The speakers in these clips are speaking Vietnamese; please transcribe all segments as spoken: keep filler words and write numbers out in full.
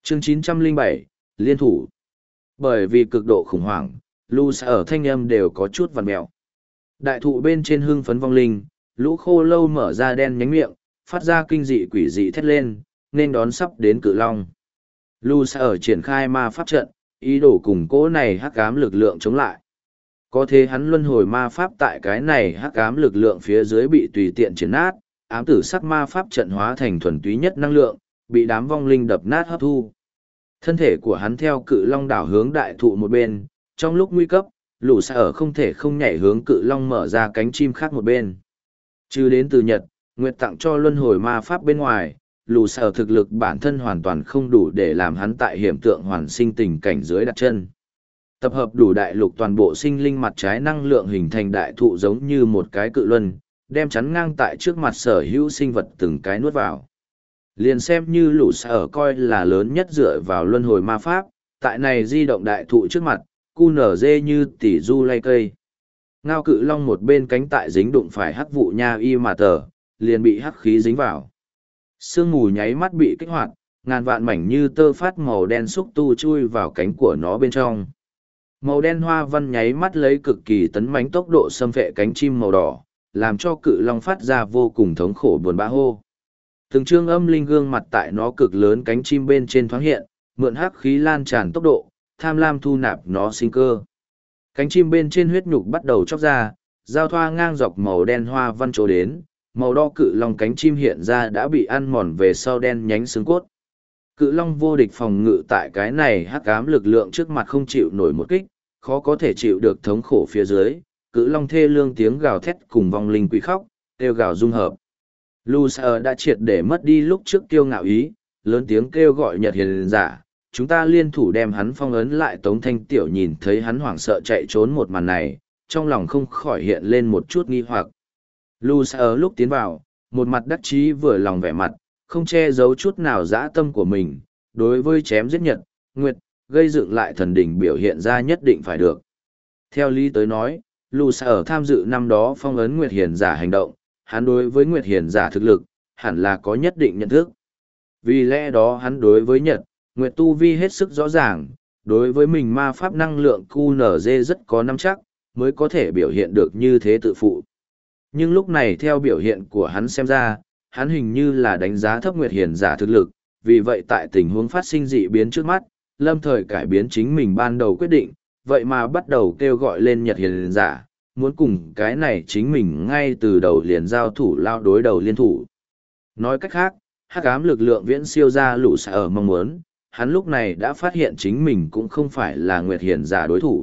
Chương chín trăm lẻ bảy, Liên thủ. Bởi vì cực độ khủng hoảng, Lu ở thanh âm đều có chút vằn mèo. Đại thụ bên trên hưng phấn vong linh, lũ khô lâu mở ra đen nhánh miệng, phát ra kinh dị quỷ dị thét lên, nên đón sắp đến cự long. Lu ở triển khai ma pháp trận, ý đồ cùng cỗ này hắc ám lực lượng chống lại. Có thế hắn luân hồi ma pháp tại cái này hắc ám lực lượng phía dưới bị tùy tiện triển nát, ám tử sắc ma pháp trận hóa thành thuần túy nhất năng lượng, bị đám vong linh đập nát hấp thu. Thân thể của hắn theo cự long đảo hướng đại thụ một bên, trong lúc nguy cấp, lũ ở không thể không nhảy hướng cự long mở ra cánh chim khác một bên. Trừ đến từ Nhật, Nguyệt tặng cho luân hồi ma pháp bên ngoài, lũ ở thực lực bản thân hoàn toàn không đủ để làm hắn tại hiểm tượng hoàn sinh tình cảnh dưới đặt chân. Tập hợp đủ đại lục toàn bộ sinh linh mặt trái năng lượng hình thành đại thụ giống như một cái cự luân, đem chắn ngang tại trước mặt sở hữu sinh vật từng cái nuốt vào. Liền xem như lũ sở coi là lớn nhất dựa vào luân hồi ma pháp, tại này di động đại thụ trước mặt, cu nở dê như tỉ du lay cây. Ngao cự long một bên cánh tại dính đụng phải hắc vụ nha y mà tờ, liền bị hắc khí dính vào. Sương mù nháy mắt bị kích hoạt, ngàn vạn mảnh như tơ phát màu đen xúc tu chui vào cánh của nó bên trong. Màu đen hoa văn nháy mắt lấy cực kỳ tấn mãnh tốc độ xâm phệ cánh chim màu đỏ, làm cho cự long phát ra vô cùng thống khổ buồn bã hô. Từng trương âm linh gương mặt tại nó cực lớn cánh chim bên trên thoáng hiện, mượn hắc khí lan tràn tốc độ, tham lam thu nạp nó sinh cơ. Cánh chim bên trên huyết nhục bắt đầu chóc ra, giao thoa ngang dọc màu đen hoa văn trổ đến, màu đỏ cự long cánh chim hiện ra đã bị ăn mòn về sau đen nhánh xương cốt. Cự long vô địch phòng ngự tại cái này hắc ám lực lượng trước mặt không chịu nổi một kích, khó có thể chịu được thống khổ phía dưới. Cự long thê lương tiếng gào thét cùng vong linh quỷ khóc, kêu gào dung hợp. Lucer đã triệt để mất đi lúc trước kiêu ngạo ý, lớn tiếng kêu gọi Nhật Hiền giả, chúng ta liên thủ đem hắn phong ấn lại. Tống Thanh Tiểu nhìn thấy hắn hoảng sợ chạy trốn một màn này, trong lòng không khỏi hiện lên một chút nghi hoặc. Lucer lúc tiến vào, một mặt đắc chí vừa lòng vẻ mặt, không che giấu chút nào dã tâm của mình, đối với chém giết Nhật, Nguyệt, gây dựng lại thần đỉnh biểu hiện ra nhất định phải được. Theo lý tới nói, Lucer tham dự năm đó phong ấn Nguyệt Hiền giả hành động, hắn đối với Nguyệt Hiền giả thực lực, hẳn là có nhất định nhận thức. Vì lẽ đó hắn đối với Nhật, Nguyệt tu vi hết sức rõ ràng, đối với mình ma pháp năng lượng cu nở dê rất có nắm chắc, mới có thể biểu hiện được như thế tự phụ. Nhưng lúc này theo biểu hiện của hắn xem ra, hắn hình như là đánh giá thấp Nguyệt Hiền giả thực lực, vì vậy tại tình huống phát sinh dị biến trước mắt, lâm thời cải biến chính mình ban đầu quyết định, vậy mà bắt đầu kêu gọi lên Nhật Hiền giả, muốn cùng cái này chính mình ngay từ đầu liền giao thủ lao đối đầu liên thủ. Nói cách khác, hắc ám lực lượng viễn siêu ra lũ xạ ở mong muốn, hắn lúc này đã phát hiện chính mình cũng không phải là Nguyệt Hiền giả đối thủ.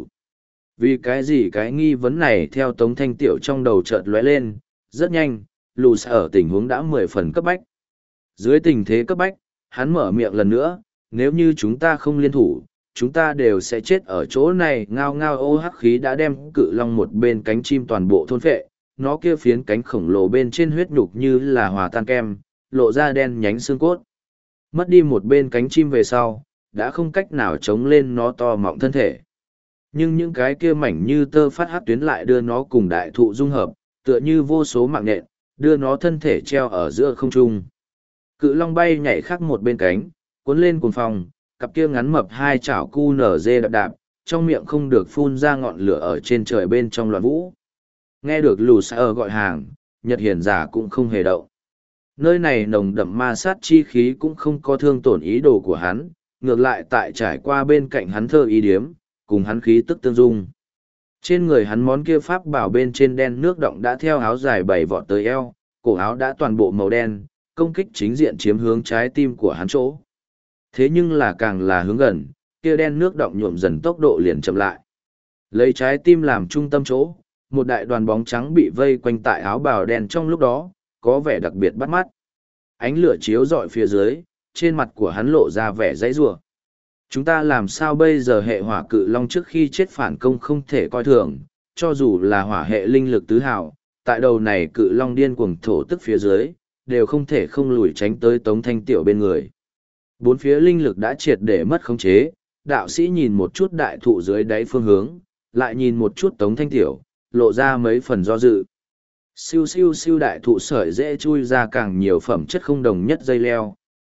Vì cái gì cái nghi vấn này theo Tống Thanh Tiểu trong đầu chợt lóe lên, rất nhanh, lũ xạ ở tình huống đã mười phần cấp bách. Dưới tình thế cấp bách, hắn mở miệng lần nữa, nếu như chúng ta không liên thủ, chúng ta đều sẽ chết ở chỗ này. Ngao ngao ô hắc khí đã đem cự long một bên cánh chim toàn bộ thôn phệ, nó kia phiến cánh khổng lồ bên trên huyết nhục như là hòa tan kem, lộ ra đen nhánh xương cốt. Mất đi một bên cánh chim về sau, đã không cách nào chống lên nó to mọng thân thể. Nhưng những cái kia mảnh như tơ phát hắc tuyến lại đưa nó cùng đại thụ dung hợp, tựa như vô số mạng nhện, đưa nó thân thể treo ở giữa không trung. Cự long bay nhảy khắc một bên cánh, cuốn lên cuồng phòng, cặp kia ngắn mập hai chảo cu nở dê đạp đạp, trong miệng không được phun ra ngọn lửa ở trên trời bên trong loạn vũ. Nghe được Lucer gọi hàng, Nhật Hiền giả cũng không hề động. Nơi này nồng đậm ma sát chi khí cũng không có thương tổn ý đồ của hắn, ngược lại tại trải qua bên cạnh hắn thơ ý điếm, cùng hắn khí tức tương dung. Trên người hắn món kia pháp bảo bên trên đen nước động đã theo áo dài bảy vọt tới eo, cổ áo đã toàn bộ màu đen, công kích chính diện chiếm hướng trái tim của hắn chỗ. Thế nhưng là càng là hướng gần, kia đen nước động nhuộm dần tốc độ liền chậm lại. Lấy trái tim làm trung tâm chỗ, một đại đoàn bóng trắng bị vây quanh tại áo bào đen trong lúc đó, có vẻ đặc biệt bắt mắt. Ánh lửa chiếu rọi phía dưới, trên mặt của hắn lộ ra vẻ dãy rủa. Chúng ta làm sao bây giờ? Hệ hỏa cự long trước khi chết phản công không thể coi thường, cho dù là hỏa hệ linh lực tứ hào, tại đầu này cự long điên cuồng thổ tức phía dưới, đều không thể không lùi tránh tới Tống Thanh Tiểu bên người. Bốn phía linh lực đã triệt để mất khống chế, đạo sĩ nhìn một chút đại thụ dưới đáy phương hướng, lại nhìn một chút Tống Thanh Tiểu, lộ ra mấy phần do dự. Siêu siêu siêu đại thụ sợi dễ chui ra càng nhiều phẩm chất không đồng nhất dây leo,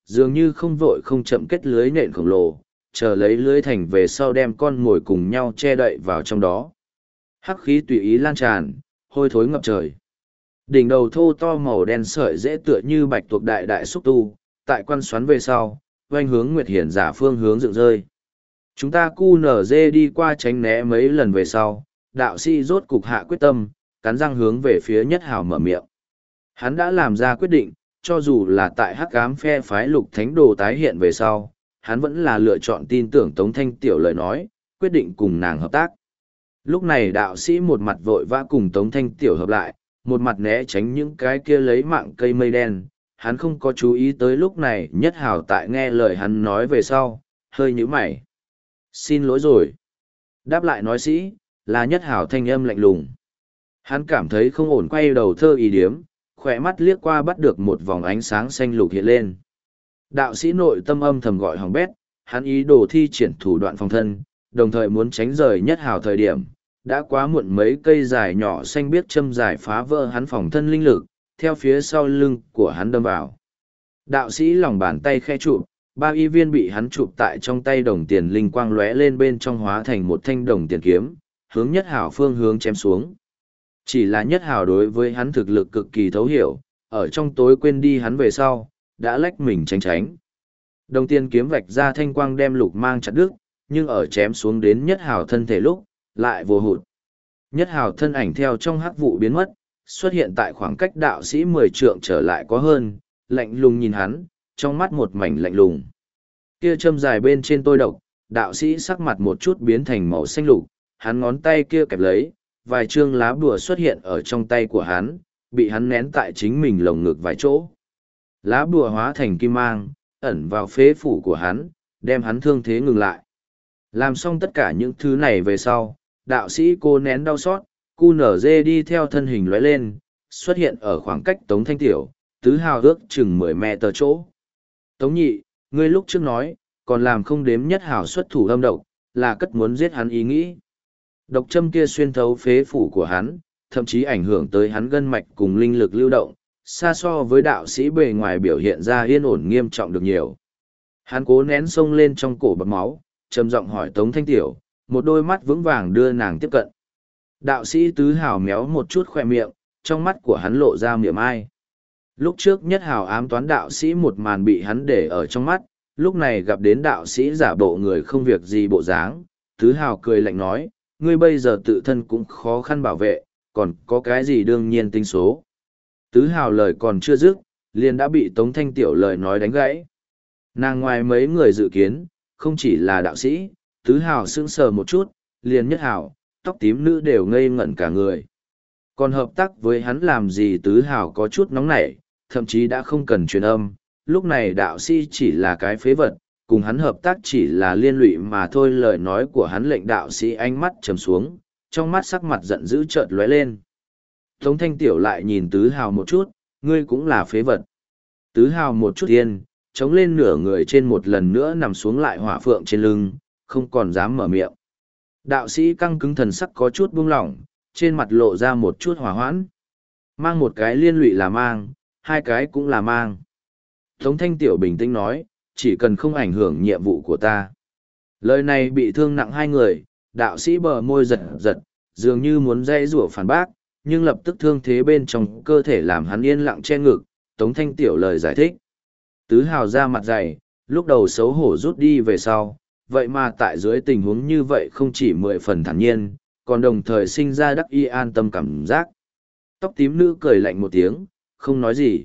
dường như không vội không chậm kết lưới nện khổng lồ, chờ lấy lưới thành về sau đem con mồi cùng nhau che đậy vào trong đó. Hắc khí tùy ý lan tràn, hôi thối ngập trời. Đỉnh đầu thô to màu đen sợi dễ tựa như bạch tuộc đại đại xúc tu, tại quan xoắn về sau, oanh hướng Nguyệt Hiển giả phương hướng dựng rơi. Chúng ta cu nở dê đi qua tránh né mấy lần về sau, đạo sĩ rốt cục hạ quyết tâm, cắn răng hướng về phía Nhất Hào mở miệng. Hắn đã làm ra quyết định, cho dù là tại hắc ám phe phái lục thánh đồ tái hiện về sau, hắn vẫn là lựa chọn tin tưởng Tống Thanh Tiểu lời nói, quyết định cùng nàng hợp tác. Lúc này đạo sĩ một mặt vội vã cùng Tống Thanh Tiểu hợp lại, một mặt né tránh những cái kia lấy mạng cây mây đen. Hắn không có chú ý tới lúc này Nhất Hào tại nghe lời hắn nói về sau, hơi nhíu mày. Xin lỗi rồi. Đáp lại nói sĩ, là Nhất Hào thanh âm lạnh lùng. Hắn cảm thấy không ổn, quay đầu thơ ý điếm, khỏe mắt liếc qua bắt được một vòng ánh sáng xanh lục hiện lên. Đạo sĩ nội tâm âm thầm gọi hỏng bét, hắn ý đồ thi triển thủ đoạn phòng thân, đồng thời muốn tránh rời Nhất Hào thời điểm. Đã quá muộn, mấy cây dài nhỏ xanh biếc châm dài phá vỡ hắn phòng thân linh lực, theo phía sau lưng của hắn đâm vào. Đạo sĩ lòng bàn tay khe chụp, ba y viên bị hắn chụp tại trong tay đồng tiền linh quang lóe lên bên trong hóa thành một thanh đồng tiền kiếm, hướng Nhất Hào phương hướng chém xuống. Chỉ là Nhất Hào đối với hắn thực lực cực kỳ thấu hiểu, ở trong tối quên đi hắn về sau, đã lách mình tránh tránh. Đồng tiền kiếm vạch ra thanh quang đem lục mang chặt đứt, nhưng ở chém xuống đến Nhất Hào thân thể lúc, lại vô hụt. Nhất Hào thân ảnh theo trong hắc vụ biến mất, xuất hiện tại khoảng cách đạo sĩ mười trượng trở lại có hơn, lạnh lùng nhìn hắn, trong mắt một mảnh lạnh lùng. Kia châm dài bên trên tôi độc, đạo sĩ sắc mặt một chút biến thành màu xanh lục, hắn ngón tay kia kẹp lấy, vài trương lá bùa xuất hiện ở trong tay của hắn, bị hắn nén tại chính mình lồng ngực vài chỗ. Lá bùa hóa thành kim mang, ẩn vào phế phủ của hắn, đem hắn thương thế ngừng lại. Làm xong tất cả những thứ này về sau, đạo sĩ cô nén đau xót, cu nở dê đi theo thân hình lóe lên, xuất hiện ở khoảng cách Tống Thanh Tiểu, tứ hào ước chừng mười mẹ tờ chỗ. Tống nhị, ngươi lúc trước nói, còn làm không đếm Nhất Hào xuất thủ âm độc, là cất muốn giết hắn ý nghĩ. Độc châm kia xuyên thấu phế phủ của hắn, thậm chí ảnh hưởng tới hắn gân mạch cùng linh lực lưu động, xa so với đạo sĩ bề ngoài biểu hiện ra yên ổn nghiêm trọng được nhiều. Hắn cố nén sông lên trong cổ bọt máu, trầm giọng hỏi Tống Thanh Tiểu, một đôi mắt vững vàng đưa nàng tiếp cận. Đạo sĩ tứ hào méo một chút khoe miệng, trong mắt của hắn lộ ra miệng ai. Lúc trước Nhất Hào ám toán đạo sĩ một màn bị hắn để ở trong mắt, lúc này gặp đến đạo sĩ giả bộ người không việc gì bộ dáng, tứ hào cười lạnh nói, ngươi bây giờ tự thân cũng khó khăn bảo vệ, còn có cái gì đương nhiên tính số. Tứ hào lời còn chưa dứt, liền đã bị Tống Thanh Tiểu lời nói đánh gãy. Nàng ngoài mấy người dự kiến, không chỉ là đạo sĩ, tứ hào sững sờ một chút, liền Nhất Hào, tóc tím nữ đều ngây ngẩn cả người. Còn hợp tác với hắn làm gì tứ hào có chút nóng nảy, thậm chí đã không cần truyền âm, lúc này đạo sĩ chỉ là cái phế vật, cùng hắn hợp tác chỉ là liên lụy mà thôi. Lời nói của hắn lệnh đạo sĩ ánh mắt trầm xuống, trong mắt sắc mặt giận dữ chợt lóe lên. Tống Thanh Tiểu lại nhìn tứ hào một chút, ngươi cũng là phế vật. Tứ hào một chút yên, chống lên nửa người trên một lần nữa nằm xuống lại hỏa phượng trên lưng, không còn dám mở miệng. Đạo sĩ căng cứng thần sắc có chút buông lỏng, trên mặt lộ ra một chút hòa hoãn. Mang một cái liên lụy là mang, hai cái cũng là mang. Tống Thanh Tiểu bình tĩnh nói, chỉ cần không ảnh hưởng nhiệm vụ của ta. Lời này bị thương nặng hai người, đạo sĩ bờ môi giật giật, dường như muốn dây rủa phản bác, nhưng lập tức thương thế bên trong cơ thể làm hắn yên lặng che ngực. Tống Thanh Tiểu lời giải thích. Tứ hào ra mặt dày, lúc đầu xấu hổ rút đi về sau, vậy mà tại dưới tình huống như vậy không chỉ mười phần thản nhiên, còn đồng thời sinh ra đắc y an tâm cảm giác. Tóc tím nữ cười lạnh một tiếng, không nói gì.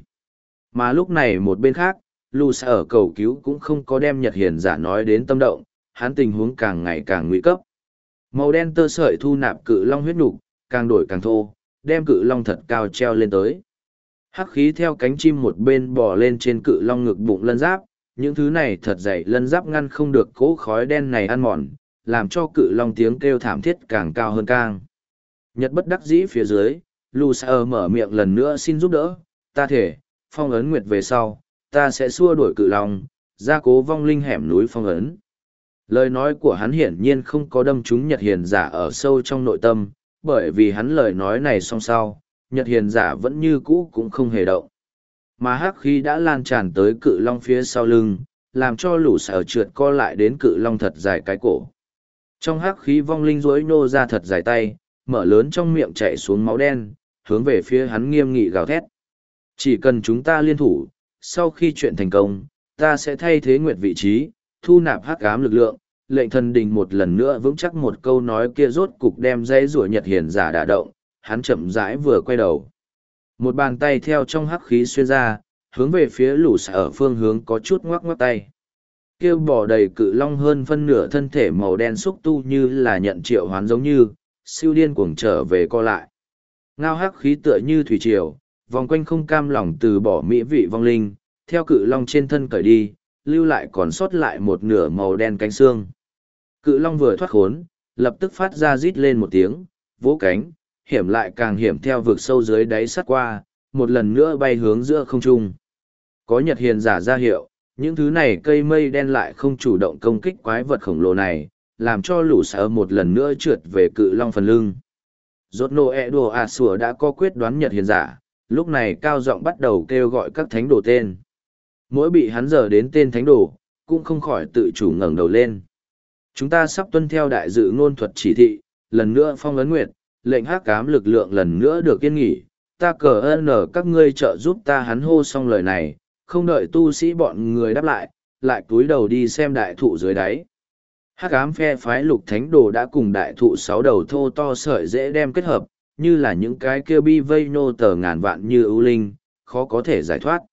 Mà lúc này một bên khác, Lu Sa ở cầu cứu cũng không có đem Nhật Hiền giả nói đến tâm động, hắn tình huống càng ngày càng nguy cấp. Màu đen tơ sợi thu nạp cự long huyết nục, càng đổi càng thô, đem cự long thật cao treo lên tới. Hắc khí theo cánh chim một bên bò lên trên cự long ngực bụng lân giáp, những thứ này thật dày lân giáp ngăn không được cỗ khói đen này ăn mòn, làm cho cự long tiếng kêu thảm thiết càng cao hơn càng. Nhật bất đắc dĩ phía dưới, Lu Sa mở miệng lần nữa xin giúp đỡ, ta thể, phong ấn nguyệt về sau, ta sẽ xua đuổi cự long, gia cố vong linh hẻm núi phong ấn. Lời nói của hắn hiển nhiên không có đâm trúng Nhật Hiền giả ở sâu trong nội tâm, bởi vì hắn lời nói này song sau, Nhật Hiền giả vẫn như cũ cũng không hề động. Mà hắc khí đã lan tràn tới cự long phía sau lưng, làm cho lũ sở trượt co lại đến cự long thật dài cái cổ. Trong hắc khí vong linh rỗi nô ra thật dài tay, mở lớn trong miệng chạy xuống máu đen, hướng về phía hắn nghiêm nghị gào thét. Chỉ cần chúng ta liên thủ, sau khi chuyện thành công, ta sẽ thay thế nguyệt vị trí, thu nạp hắc ám lực lượng, lệnh thần đình một lần nữa vững chắc một câu nói kia rốt cục đem dây rủa nhật hiền giả đả động, hắn chậm rãi vừa quay đầu. Một bàn tay theo trong hắc khí xuyên ra, hướng về phía lũ sở ở phương hướng có chút ngoắc ngoắc tay. Kêu bỏ đầy cự long hơn phân nửa thân thể màu đen xúc tu như là nhận triệu hoán giống như, siêu điên cuồng trở về co lại. Ngao hắc khí tựa như thủy triều, vòng quanh không cam lòng từ bỏ mỹ vị vong linh, theo cự long trên thân cởi đi, lưu lại còn sót lại một nửa màu đen cánh xương. Cự long vừa thoát khốn, lập tức phát ra rít lên một tiếng, vỗ cánh, hiểm lại càng hiểm theo vực sâu dưới đáy sắt qua, một lần nữa bay hướng giữa không trung. Có nhật hiền giả ra hiệu, những thứ này cây mây đen lại không chủ động công kích quái vật khổng lồ này, làm cho lũ sở một lần nữa trượt về cự long phần lưng. Rốt nô e đùa à sủa đã có quyết đoán nhật hiền giả, lúc này cao giọng bắt đầu kêu gọi các thánh đồ tên. Mỗi bị hắn dở đến tên thánh đồ, cũng không khỏi tự chủ ngẩng đầu lên. Chúng ta sắp tuân theo đại dự ngôn thuật chỉ thị, lần nữa phong ấn nguyệt, lệnh hắc ám lực lượng lần nữa được yên nghỉ, ta cờ ơn ở các ngươi trợ giúp ta. Hắn hô xong lời này, không đợi tu sĩ bọn người đáp lại, lại cúi đầu đi xem đại thụ dưới đáy. Hắc ám phe phái lục thánh đồ đã cùng đại thụ sáu đầu thô to sợi dễ đem kết hợp, như là những cái kia bi vây nô tờ ngàn vạn như ưu linh, khó có thể giải thoát.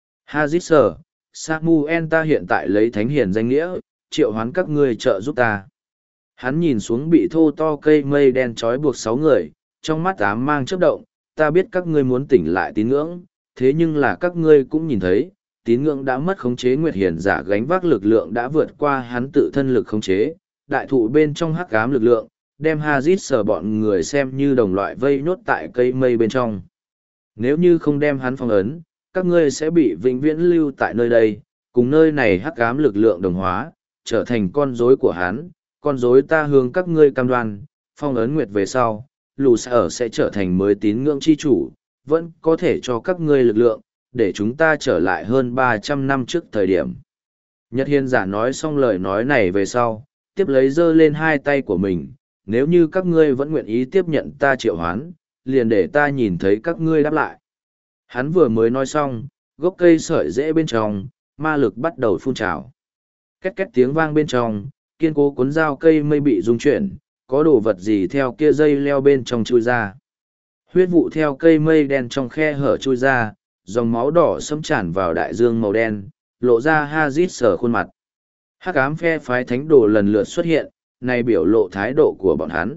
Hazit Samuel ta hiện tại lấy thánh hiền danh nghĩa, triệu hoán các ngươi trợ giúp ta. Hắn nhìn xuống bị thô to cây mây đen trói buộc sáu người, trong mắt ám mang chớp động, ta biết các ngươi muốn tỉnh lại tín ngưỡng, thế nhưng là các ngươi cũng nhìn thấy, tín ngưỡng đã mất khống chế, nguyệt hiền giả gánh vác lực lượng đã vượt qua hắn tự thân lực khống chế, đại thụ bên trong hắc ám lực lượng, đem Hazit sờ bọn người xem như đồng loại vây nhốt tại cây mây bên trong. Nếu như không đem hắn phong ấn, các ngươi sẽ bị vĩnh viễn lưu tại nơi đây, cùng nơi này hắc ám lực lượng đồng hóa, trở thành con rối của hắn, con rối ta hướng các ngươi cam đoan, phong ấn nguyệt về sau, lù sở sẽ trở thành mới tín ngưỡng chi chủ, vẫn có thể cho các ngươi lực lượng, để chúng ta trở lại hơn ba trăm năm trước thời điểm. Nhật hiền giả nói xong lời nói này về sau, tiếp lấy giơ lên hai tay của mình, nếu như các ngươi vẫn nguyện ý tiếp nhận ta triệu hoán, liền để ta nhìn thấy các ngươi đáp lại. Hắn vừa mới nói xong, gốc cây sợi rễ bên trong, ma lực bắt đầu phun trào. Két két tiếng vang bên trong, kiên cố cuốn dao cây mây bị rung chuyển, có đồ vật gì theo kia dây leo bên trong chui ra. Huyết vụ theo cây mây đen trong khe hở chui ra, dòng máu đỏ xâm tràn vào đại dương màu đen, lộ ra Hazit sờ khuôn mặt. Hắc ám phe phái thánh đồ lần lượt xuất hiện, này biểu lộ thái độ của bọn hắn.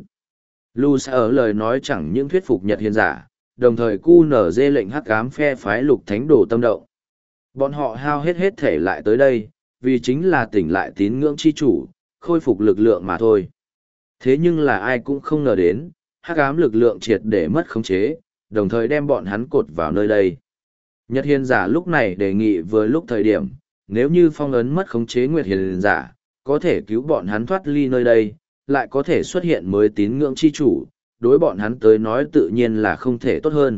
Lu ở lời nói chẳng những thuyết phục Nhật hiền giả, đồng thời cu nở dê lệnh hắc ám phe phái lục thánh đồ tâm động. Bọn họ hao hết hết thể lại tới đây, vì chính là tỉnh lại tín ngưỡng chi chủ, khôi phục lực lượng mà thôi. Thế nhưng là ai cũng không ngờ đến, hắc ám lực lượng triệt để mất khống chế, đồng thời đem bọn hắn cột vào nơi đây. Nhật hiền giả lúc này đề nghị vừa lúc thời điểm, nếu như phong ấn mất khống chế nguyệt hiền giả, có thể cứu bọn hắn thoát ly nơi đây, lại có thể xuất hiện mới tín ngưỡng chi chủ, đối bọn hắn tới nói tự nhiên là không thể tốt hơn.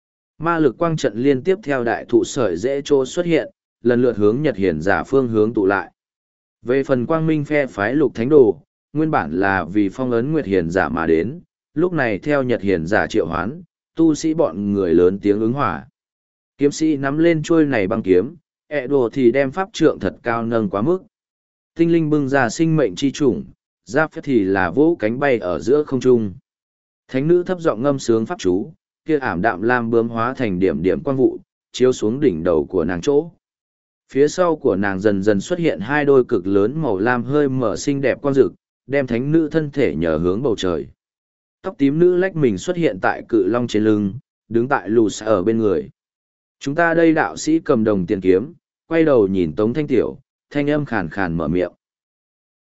Ma lực quang trận liên tiếp theo đại thụ sợi dễ trô xuất hiện, lần lượt hướng Nhật hiền giả phương hướng tụ lại. Về phần quang minh phe phái lục thánh đồ, nguyên bản là vì phong ấn nguyệt hiền giả mà đến, lúc này theo Nhật hiền giả triệu hoán, tu sĩ bọn người lớn tiếng ứng hỏa. Kiếm sĩ nắm lên chuôi này băng kiếm, ẹ đồ thì đem pháp trượng thật cao nâng quá mức. Tinh linh bưng ra sinh mệnh chi chủng, giáp phép thì là vỗ cánh bay ở giữa không trung. Thánh nữ thấp giọng ngâm sướng pháp chú, kia ảm đạm lam bướm hóa thành điểm điểm quang vụ, chiếu xuống đỉnh đầu của nàng chỗ. Phía sau của nàng dần dần xuất hiện hai đôi cực lớn màu lam hơi mở xinh đẹp quang rực, đem thánh nữ thân thể nhờ hướng bầu trời. Tóc tím nữ lách mình xuất hiện tại cự long trên lưng, đứng tại lù xa ở bên người. Chúng ta đây đạo sĩ cầm đồng tiền kiếm, quay đầu nhìn Tống Thanh Tiểu, thanh âm khàn khàn mở miệng.